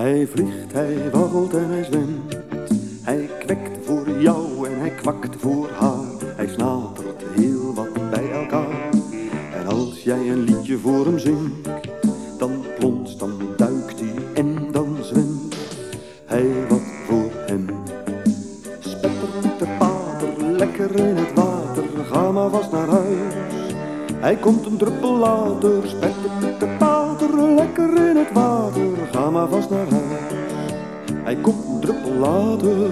Hij vliegt, hij waggelt en hij zwemt. Hij kwekt voor jou en hij kwakt voor haar. Hij snatert heel wat bij elkaar. En als jij een liedje voor hem zingt, dan plonst, dan duikt hij en dan zwemt hij wat voor hem. Spetter, pieter, pater, lekker in het water, ga maar vast naar huis. Hij komt een druppel later, spetter, pieter, pater, lekker in het water, ga maar vast naar huis. Hij komt een druppel later.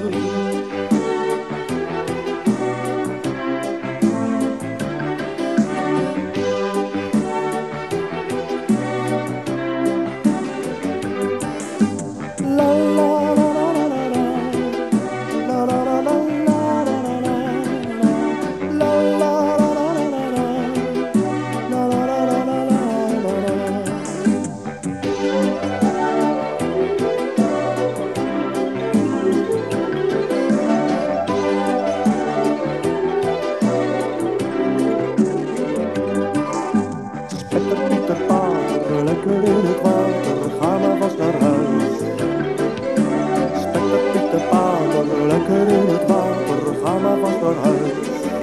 Lekker in het water, ga maar vast naar huis. Spetter, pieter, pater, lekker in het water, ga maar vast naar huis.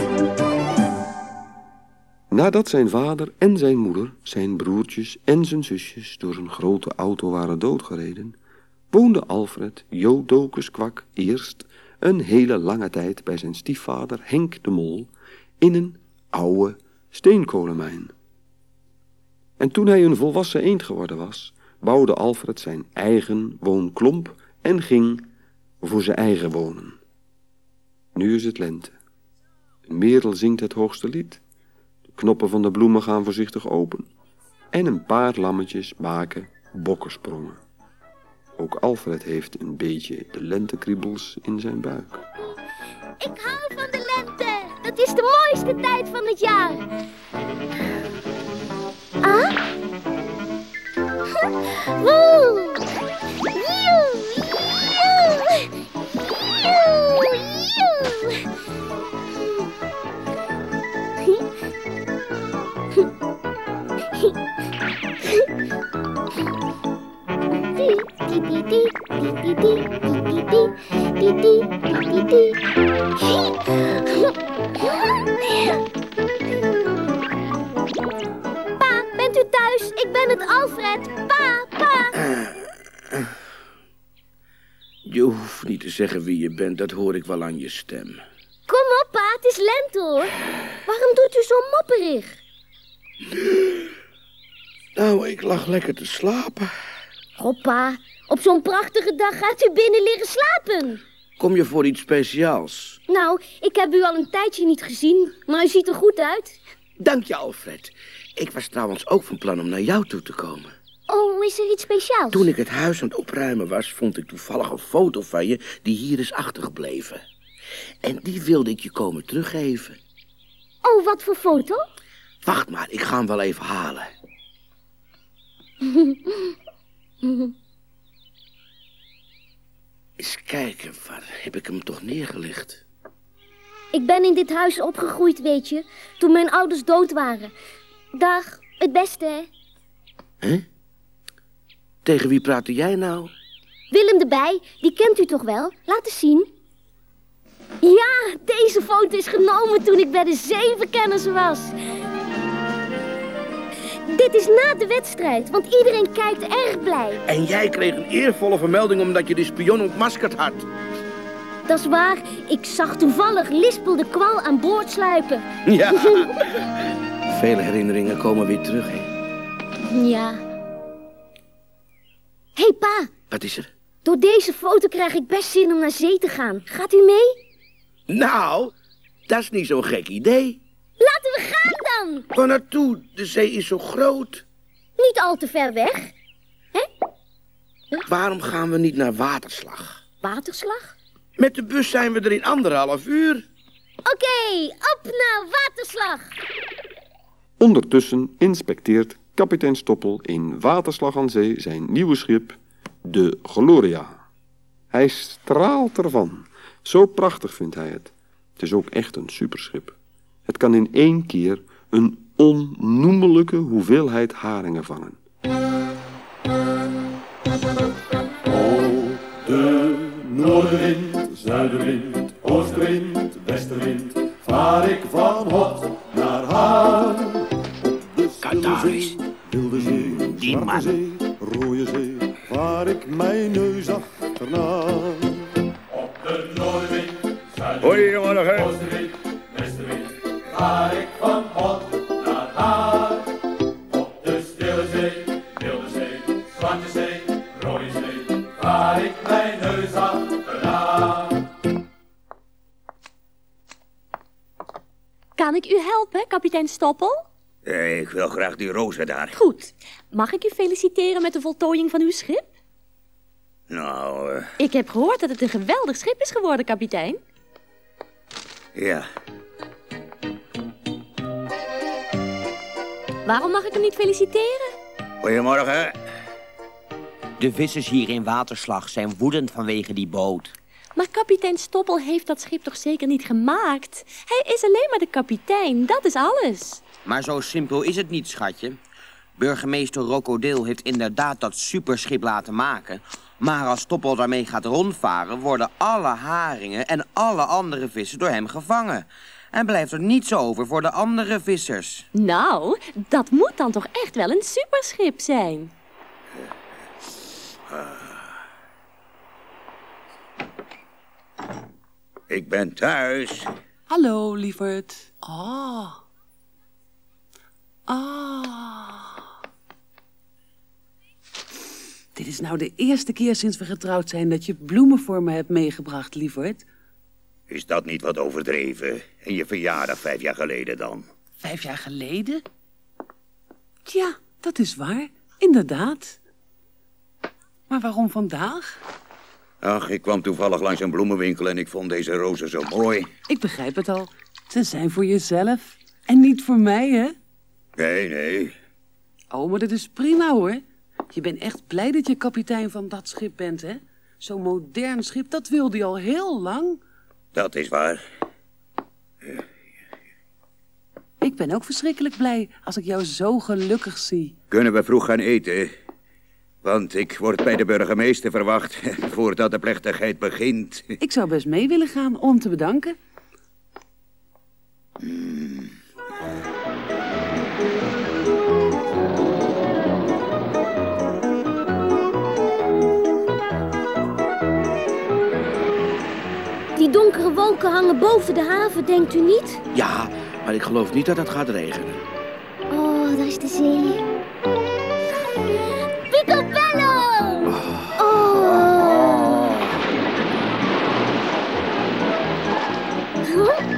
Nadat zijn vader en zijn moeder, zijn broertjes en zijn zusjes door een grote auto waren doodgereden, woonde Alfred Jodocus Kwak eerst een hele lange tijd bij zijn stiefvader Henk de Mol in een oude steenkolenmijn. En toen hij een volwassen eend geworden was, bouwde Alfred zijn eigen woonklomp en ging voor zijn eigen wonen. Nu is het lente. Een merel zingt het hoogste lied. De knoppen van de bloemen gaan voorzichtig open. En een paar lammetjes maken bokkensprongen. Ook Alfred heeft een beetje de lentekriebels in zijn buik. Ik hou van de lente. Dat is de mooiste tijd van het jaar. Ah? Woe! Joe! Pa, bent u thuis? Ik ben het Alfred. Pa. Je hoeft niet te zeggen wie je bent, dat hoor ik wel aan je stem. Kom op, pa, het is lente hoor. Waarom doet u zo mopperig? Nou, ik lag lekker te slapen. Oh, pa, op zo'n prachtige dag gaat u binnen liggen slapen. Kom je voor iets speciaals? Nou, ik heb u al een tijdje niet gezien, maar u ziet er goed uit. Dank je, Alfred. Ik was trouwens ook van plan om naar jou toe te komen. Oh, is er iets speciaals? Toen ik het huis aan het opruimen was, vond ik toevallig een foto van je die hier is achtergebleven. En die wilde ik je komen teruggeven. Oh, wat voor foto? Wacht maar, ik ga hem wel even halen. Eens kijken, waar heb ik hem toch neergelegd? Ik ben in dit huis opgegroeid, weet je, toen mijn ouders dood waren. Dag, het beste, hè? Hè? Tegen wie praatte jij nou? Willem de Bij, die kent u toch wel? Laat eens zien. Ja, deze foto is genomen toen ik bij de Zevenkenners was. Dit is na de wedstrijd, want iedereen kijkt erg blij. En jij kreeg een eervolle vermelding omdat je de spion ontmaskerd had. Dat is waar, ik zag toevallig Lispel de Kwal aan boord sluipen. Ja, vele herinneringen komen weer terug, hè? Ja. Hé, pa. Wat is er? Door deze foto krijg ik best zin om naar zee te gaan. Gaat u mee? Nou, dat is niet zo'n gek idee. Laten we gaan dan. Waar naartoe? De zee is zo groot. Niet al te ver weg. Hè? Waarom gaan we niet naar Waterslag? Waterslag? Met de bus zijn we er in 1,5 uur. Oké, op naar Waterslag. Ondertussen inspecteert kapitein Stoppel in Waterslag aan Zee zijn nieuwe schip, de Gloria. Hij straalt ervan. Zo prachtig vindt hij het. Het is ook echt een superschip. Het kan in 1 keer een onnoemelijke hoeveelheid haringen vangen. Noordenwind, zuidenwind, oostenwind, westenwind, vaar ik van hot naar haar. Catharsis. Wilde zee, Die zwarte man. zee, rode zee, waar ik mijn neus achterna. Op de noordenwind, zuidenwind, oostenwind, westenwind, vaar ik van hot naar haar. Op de stille zee, wilde zee, zwarte zee, rode zee, vaar ik mijn neus achterna. Kan ik u helpen, kapitein Stoppel? Ik wil graag die rozen daar. Goed. Mag ik u feliciteren met de voltooiing van uw schip? Nou, Ik heb gehoord dat het een geweldig schip is geworden, kapitein. ja. Waarom mag ik hem niet feliciteren? Goedemorgen. De vissers hier in Waterslag zijn woedend vanwege die boot. Maar kapitein Stoppel heeft dat schip toch zeker niet gemaakt? Hij is alleen maar de kapitein, dat is alles. Maar zo simpel is het niet, schatje. Burgemeester Rokodeel heeft inderdaad dat superschip laten maken. Maar als Stoppel daarmee gaat rondvaren, worden alle haringen en alle andere vissen door hem gevangen. En blijft er niets over voor de andere vissers. Nou, dat moet dan toch echt wel een superschip zijn. Ik ben thuis. Hallo, lieverd. Dit is nou de eerste keer sinds we getrouwd zijn dat je bloemen voor me hebt meegebracht, lieverd. Is dat niet wat overdreven? En je verjaardag 5 jaar geleden dan? 5 jaar geleden? Ja, dat is waar. Inderdaad. Maar waarom vandaag? Ach, ik kwam toevallig langs een bloemenwinkel en ik vond deze rozen zo mooi. Ik begrijp het al. Ze zijn voor jezelf. En niet voor mij, hè? Nee. Oh, maar dat is prima, hoor. Je bent echt blij dat je kapitein van dat schip bent, hè? Zo'n modern schip, dat wilde je al heel lang. Dat is waar. Ik ben ook verschrikkelijk blij als ik jou zo gelukkig zie. Kunnen we vroeg gaan eten? Want ik word bij de burgemeester verwacht voordat de plechtigheid begint. Ik zou best mee willen gaan om te bedanken. Die donkere wolken hangen boven de haven, denkt u niet? Ja, maar ik geloof niet dat het gaat regenen. Oh, daar is de zee. Picobello! Oh. Huh?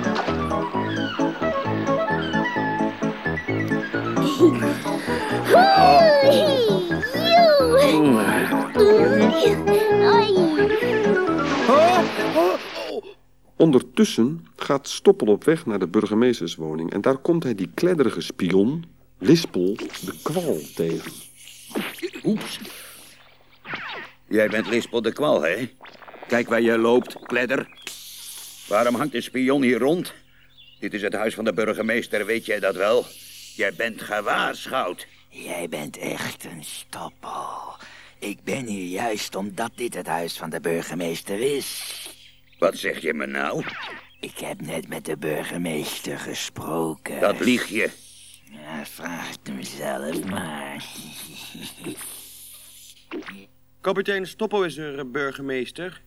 Ondertussen gaat Stoppel op weg naar de burgemeesterswoning en daar komt hij die kledderige spion, Lispel, de kwal, tegen. Oeps. Jij bent Lispel de kwal, hè? Kijk waar je loopt, kledder. Waarom hangt de spion hier rond? Dit is het huis van de burgemeester, weet jij dat wel? Jij bent gewaarschuwd. Jij bent echt een Stoppel. Ik ben hier juist omdat dit het huis van de burgemeester is. Wat zeg je me nou? Ik heb net met de burgemeester gesproken. Dat lieg je. Ja, vraag het hem zelf maar. Kapitein Stoppel is er, burgemeester.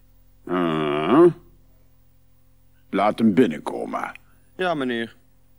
Laat hem binnenkomen. Ja, meneer.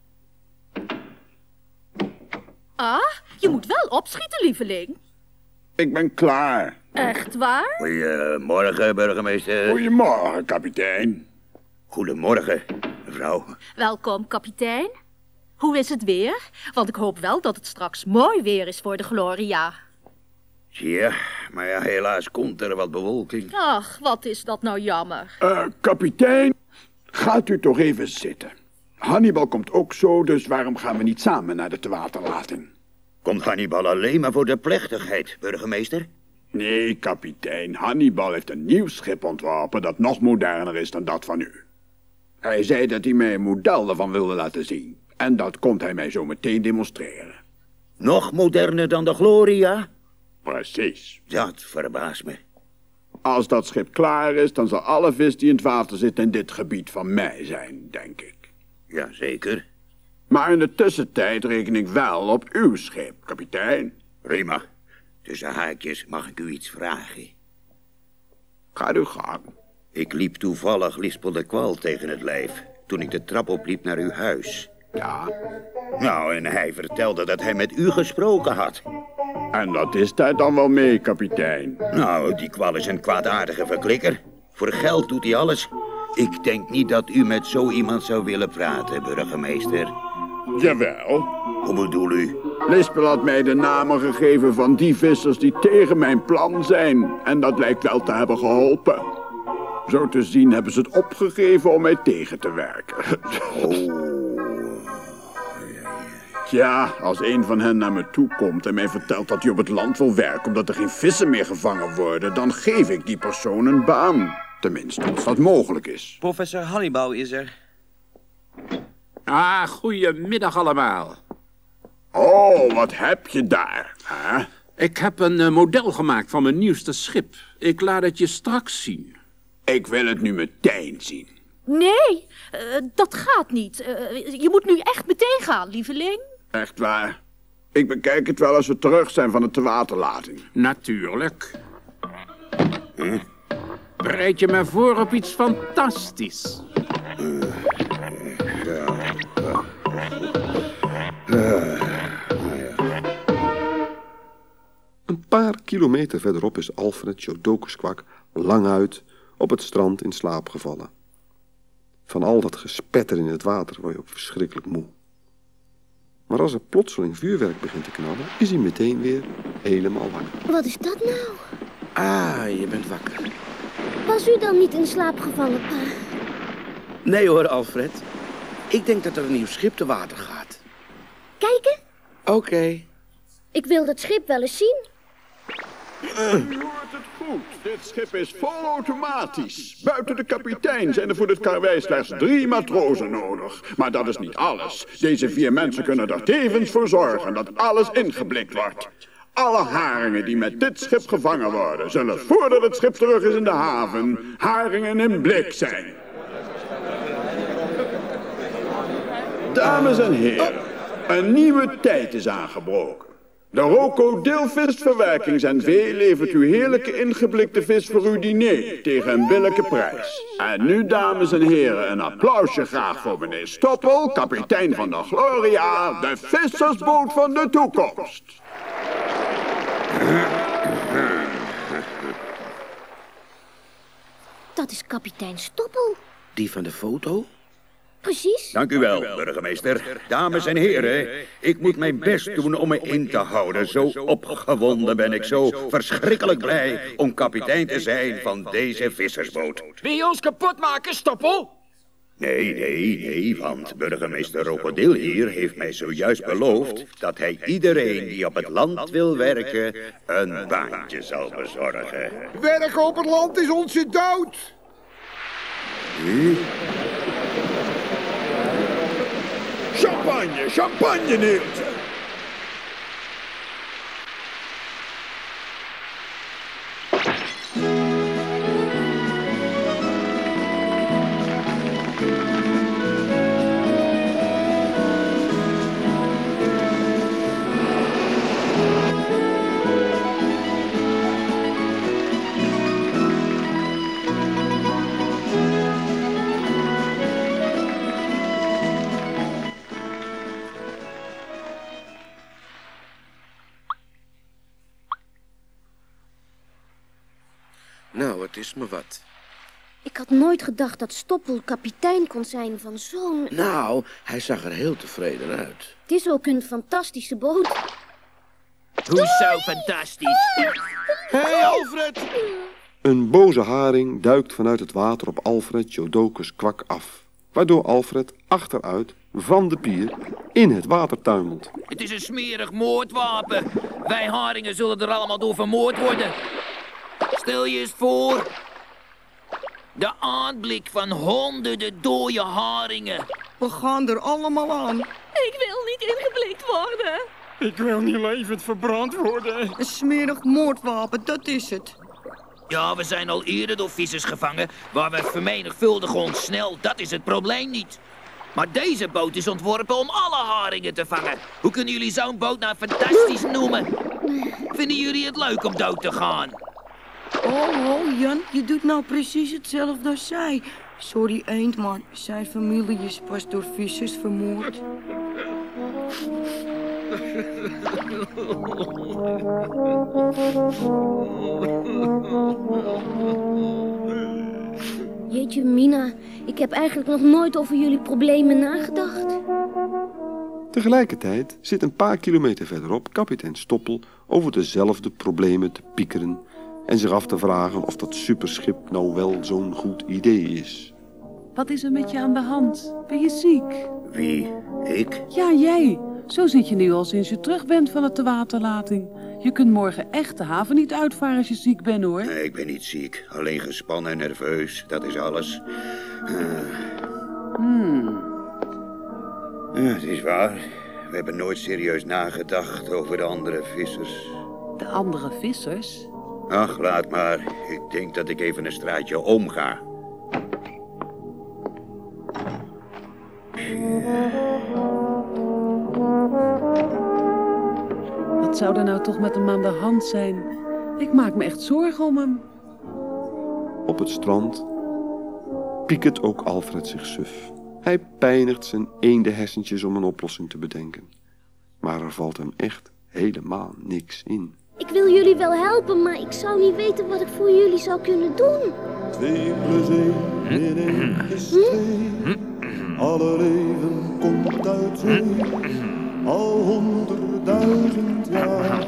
Ah, je moet wel opschieten, lieveling. Ik ben klaar. Echt waar? Goedemorgen, burgemeester. Goedemorgen, kapitein. Goedemorgen, mevrouw. Welkom, kapitein. Hoe is het weer? Want ik hoop wel dat het straks mooi weer is voor de Gloria. Ja, maar ja, helaas komt er wat bewolking. Ach, wat is dat nou jammer. Kapitein, gaat u toch even zitten. Hannibal komt ook zo, dus waarom gaan we niet samen naar de tewaterlating? Komt Hannibal alleen maar voor de plechtigheid, burgemeester? Nee, kapitein. Hannibal heeft een nieuw schip ontworpen dat nog moderner is dan dat van u. Hij zei dat hij mij een model ervan wilde laten zien. En dat komt hij mij zo meteen demonstreren. Nog moderner dan de Gloria? Precies. Dat verbaast me. Als dat schip klaar is, dan zal alle vis die in het water zit in dit gebied van mij zijn, denk ik. Jazeker. Maar in de tussentijd reken ik wel op uw schip, kapitein. Prima. Tussen haakjes mag ik u iets vragen. Ga uw gang. Ik liep toevallig Lispel de Kwal tegen het lijf toen ik de trap opliep naar uw huis. Ja? Nou, en hij vertelde dat hij met u gesproken had. En dat is daar dan wel mee, kapitein. Nou, die Kwal is een kwaadaardige verklikker. Voor geld doet hij alles. Ik denk niet dat u met zo iemand zou willen praten, burgemeester. Jawel. Hoe bedoel u? Lispel had mij de namen gegeven van die vissers die tegen mijn plan zijn. En dat lijkt wel te hebben geholpen. Zo te zien hebben ze het opgegeven om mij tegen te werken. Ja, als een van hen naar me toe komt en mij vertelt dat hij op het land wil werken omdat er geen vissen meer gevangen worden, dan geef ik die persoon een baan. Tenminste, als dat mogelijk is. Professor Hannibal is er. Ah, goedemiddag allemaal. Oh, wat heb je daar, hè? Ik heb een model gemaakt van mijn nieuwste schip. Ik laat het je straks zien. Ik wil het nu meteen zien. Nee, dat gaat niet. Je moet nu echt meteen gaan, lieveling. Echt waar? Ik bekijk het wel als we terug zijn van de tewaterlating. Natuurlijk. Bereid je me voor op iets fantastisch. Een paar kilometer verderop is Alfred Jodocus Kwak languit op het strand in slaap gevallen. Van al dat gespetter in het water word je ook verschrikkelijk moe. Maar als er plotseling vuurwerk begint te knallen, is hij meteen weer helemaal wakker. Wat is dat nou? Ah, je bent wakker. Was u dan niet in slaap gevallen, pa? Nee hoor, Alfred. Ik denk dat er een nieuw schip te water gaat. Kijken? Oké. Ik wil dat schip wel eens zien. U hoort het goed. Dit schip is vol automatisch. Buiten de kapitein zijn er voor dit karwei slechts 3 matrozen nodig. Maar dat is niet alles. Deze 4 mensen kunnen er tevens voor zorgen dat alles ingeblikt wordt. Alle haringen die met dit schip gevangen worden, zullen voordat het schip terug is in de haven, haringen in blik zijn. Dames en heren, een nieuwe tijd is aangebroken. De krokodilvisverwerkings NV levert u heerlijke ingeblikte vis voor uw diner tegen een billijke prijs. En nu, dames en heren, een applausje graag voor meneer Stoppel, kapitein van de Gloria, de vissersboot van de toekomst. Dat is kapitein Stoppel. Die van de foto? Precies. Dank u wel, burgemeester. Dames en heren, ik moet mijn best doen om me in te houden. Zo opgewonden ben ik, zo verschrikkelijk blij om kapitein te zijn van deze vissersboot. Wil je ons kapot maken, Stoppel? Nee, want burgemeester Krokodil hier heeft mij zojuist beloofd dat hij iedereen die op het land wil werken een baantje zal bezorgen. Werken op het land is onze dood. Champagne, Neeltje. Nou, het is me wat. Ik had nooit gedacht dat Stoppel kapitein kon zijn van zo'n... Nou, hij zag er heel tevreden uit. Het is ook een fantastische boot. Hoezo fantastisch? Hé, Alfred! Een boze haring duikt vanuit het water op Alfred Jodocus Kwak af, waardoor Alfred achteruit van de pier in het water tuimelt. Het is een smerig moordwapen. Wij haringen zullen er allemaal door vermoord worden. Stel je eens voor. De aanblik van honderden dode haringen. We gaan er allemaal aan. Ik wil niet ingeblikt worden. Ik wil niet levend verbrand worden. Een smerig moordwapen, dat is het. Ja, we zijn al eerder door vissers gevangen, waar we vermenigvuldigen ons snel. Dat is het probleem niet. Maar deze boot is ontworpen om alle haringen te vangen. Hoe kunnen jullie zo'n boot nou fantastisch noemen? Vinden jullie het leuk om dood te gaan? Oh, Jan, je doet nou precies hetzelfde als zij. Sorry, Eend, maar zijn familie is pas door vissers vermoord. Jeetje, Mina, ik heb eigenlijk nog nooit over jullie problemen nagedacht. Tegelijkertijd zit een paar kilometer verderop kapitein Stoppel over dezelfde problemen te piekeren en zich af te vragen of dat superschip nou wel zo'n goed idee is. Wat is er met je aan de hand? Ben je ziek? Wie? Ik? Ja, jij. Zo zit je nu al sinds je terug bent van de tewaterlating. Je kunt morgen echt de haven niet uitvaren als je ziek bent, hoor. Nee, ik ben niet ziek. Alleen gespannen en nerveus. Dat is alles. Ja, het is waar. We hebben nooit serieus nagedacht over de andere vissers. De andere vissers? Ach, laat maar. Ik denk dat ik even een straatje omga. Wat zou er nou toch met hem aan de hand zijn? Ik maak me echt zorgen om hem. Op het strand piekert ook Alfred zich suf. Hij pijnigt zijn eendenhersentjes om een oplossing te bedenken. Maar er valt hem echt helemaal niks in. Ik wil jullie wel helpen, maar ik zou niet weten wat ik voor jullie zou kunnen doen. 2 plus 1 in 1 is 2. Alle leven komt uit zee. Al 100.000 jaar.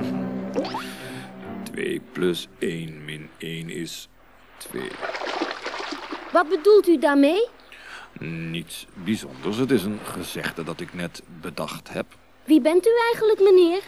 2 plus 1 min 1 is 2. Wat bedoelt u daarmee? Niets bijzonders. Het is een gezegde dat ik net bedacht heb. Wie bent u eigenlijk, meneer?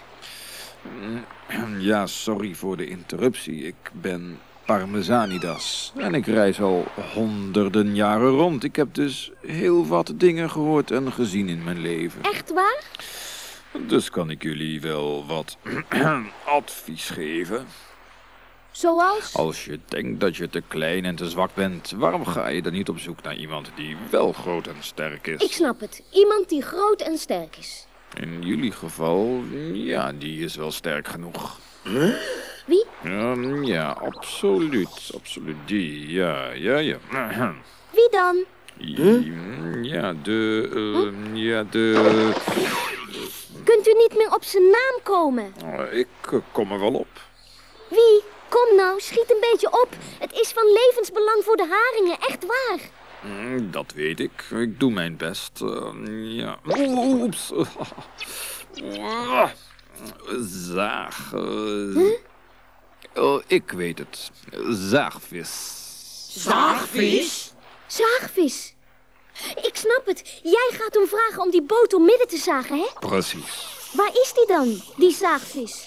Ja, sorry voor de interruptie. Ik ben Parmezanidas. En ik reis al honderden jaren rond. Ik heb dus heel wat dingen gehoord en gezien in mijn leven. Echt waar? Dus kan ik jullie wel wat advies geven. Zoals? Als je denkt dat je te klein en te zwak bent, waarom ga je dan niet op zoek naar iemand die wel groot en sterk is? Ik snap het. Iemand die groot en sterk is. In jullie geval, ja, die is wel sterk genoeg. Huh? Wie? Ja, absoluut. Absoluut. Die, ja. Wie dan? Ja, de... Kunt u niet meer op zijn naam komen? Ik kom er wel op. Wie? Kom nou, schiet een beetje op. Het is van levensbelang voor de haringen, echt waar. Dat weet ik. Ik doe mijn best. Ja. Oeps. Zaag. Ik weet het. Zaagvis. Zaagvis? Zaagvis. Ik snap het. Jij gaat hem vragen om die boot door midden te zagen, hè? Precies. Waar is die dan, die zaagvis?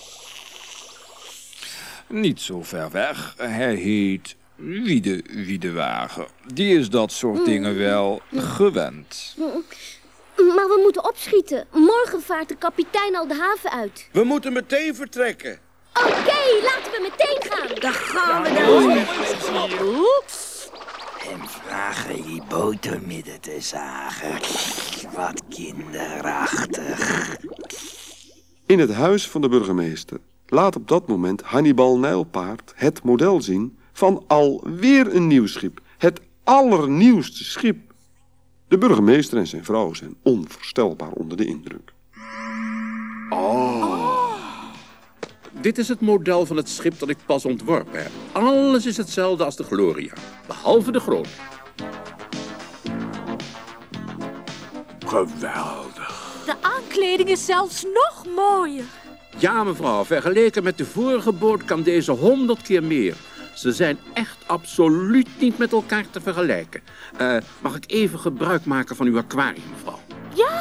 Niet zo ver weg. Hij heet Wiedewagen. Die is dat soort dingen wel gewend. Maar we moeten opschieten. Morgen vaart de kapitein al de haven uit. We moeten meteen vertrekken. Oké, laten we meteen gaan. Daar gaan we dan. Oeps. En vragen die boot door midden te zagen. Wat kinderachtig. In het huis van de burgemeester laat op dat moment Hannibal Nijlpaard het model zien van alweer een nieuw schip. Het allernieuwste schip. De burgemeester en zijn vrouw zijn onvoorstelbaar onder de indruk. Dit is het model van het schip dat ik pas ontworpen heb. Alles is hetzelfde als de Gloria, behalve de groot. Geweldig. De aankleding is zelfs nog mooier. Ja, mevrouw, vergeleken met de vorige boot kan deze 100 keer meer. Ze zijn echt absoluut niet met elkaar te vergelijken. Mag ik even gebruik maken van uw aquarium, mevrouw? Ja!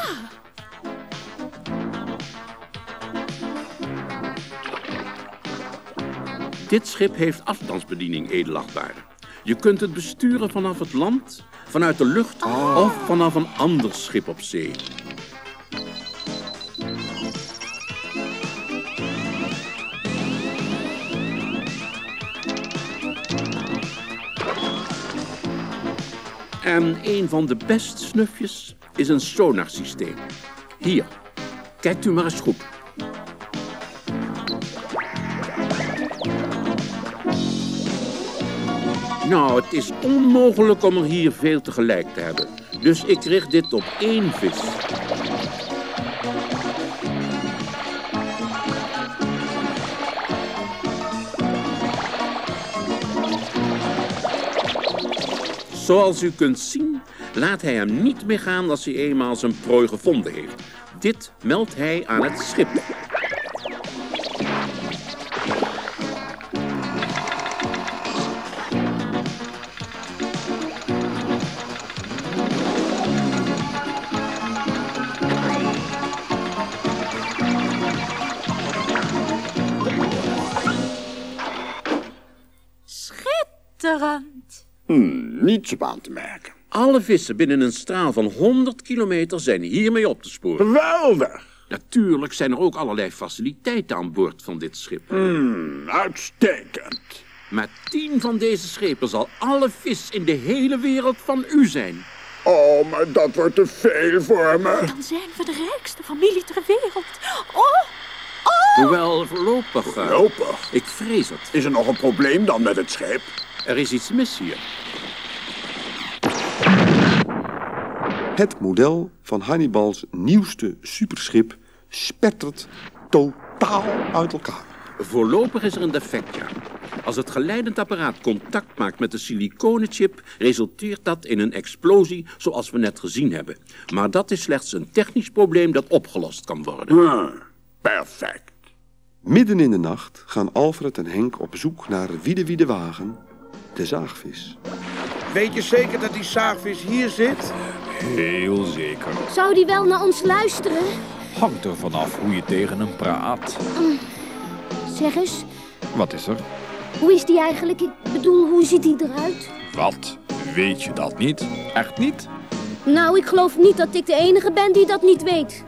Dit schip heeft afstandsbediening, edelachtbare. Je kunt het besturen vanaf het land, vanuit de lucht of vanaf een ander schip op zee. En een van de beste snufjes is een sonarsysteem. Hier, kijkt u maar eens goed. Nou, het is onmogelijk om er hier veel tegelijk te hebben. Dus ik richt dit op 1 vis. Zoals u kunt zien, laat hij hem niet meer gaan als hij eenmaal zijn prooi gevonden heeft. Dit meldt hij aan het schip. Schitterend. Niets op aan te merken. Alle vissen binnen een straal van 100 kilometer zijn hiermee op te sporen. Geweldig! Natuurlijk zijn er ook allerlei faciliteiten aan boord van dit schip. Uitstekend. Met 10 van deze schepen zal alle vis in de hele wereld van u zijn. Oh, maar dat wordt te veel voor me. Dan zijn we de rijkste familie ter wereld. Oh! Hoewel voorlopig... Voorlopig? Ik vrees het. Is er nog een probleem dan met het schip? Er is iets mis hier. Het model van Hannibals nieuwste superschip spettert totaal uit elkaar. Voorlopig is er een defect, ja. Als het geleidend apparaat contact maakt met de siliconenchip, resulteert dat in een explosie zoals we net gezien hebben. Maar dat is slechts een technisch probleem dat opgelost kan worden. Perfect. Midden in de nacht gaan Alfred en Henk op zoek naar de wagen, de zaagvis. Weet je zeker dat die zaagvis hier zit? Heel zeker. Zou die wel naar ons luisteren? Hangt er vanaf hoe je tegen hem praat. Zeg eens, Wat is er? hoe is die eigenlijk? Ik bedoel, hoe ziet die eruit? Wat? Weet je dat niet? Echt niet? Nou, ik geloof niet dat ik de enige ben die dat niet weet.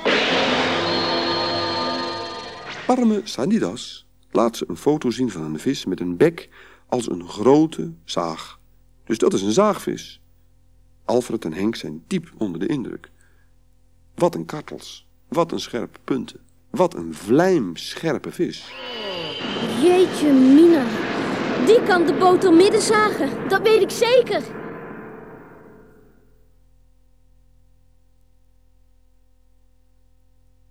Parmezanidas laat ze een foto zien van een vis met een bek als een grote zaag. Dus dat is een zaagvis. Alfred en Henk zijn diep onder de indruk. Wat een kartels, wat een scherpe punten, wat een vlijmscherpe vis. Jeetje mina, die kan de boter midden zagen, dat weet ik zeker.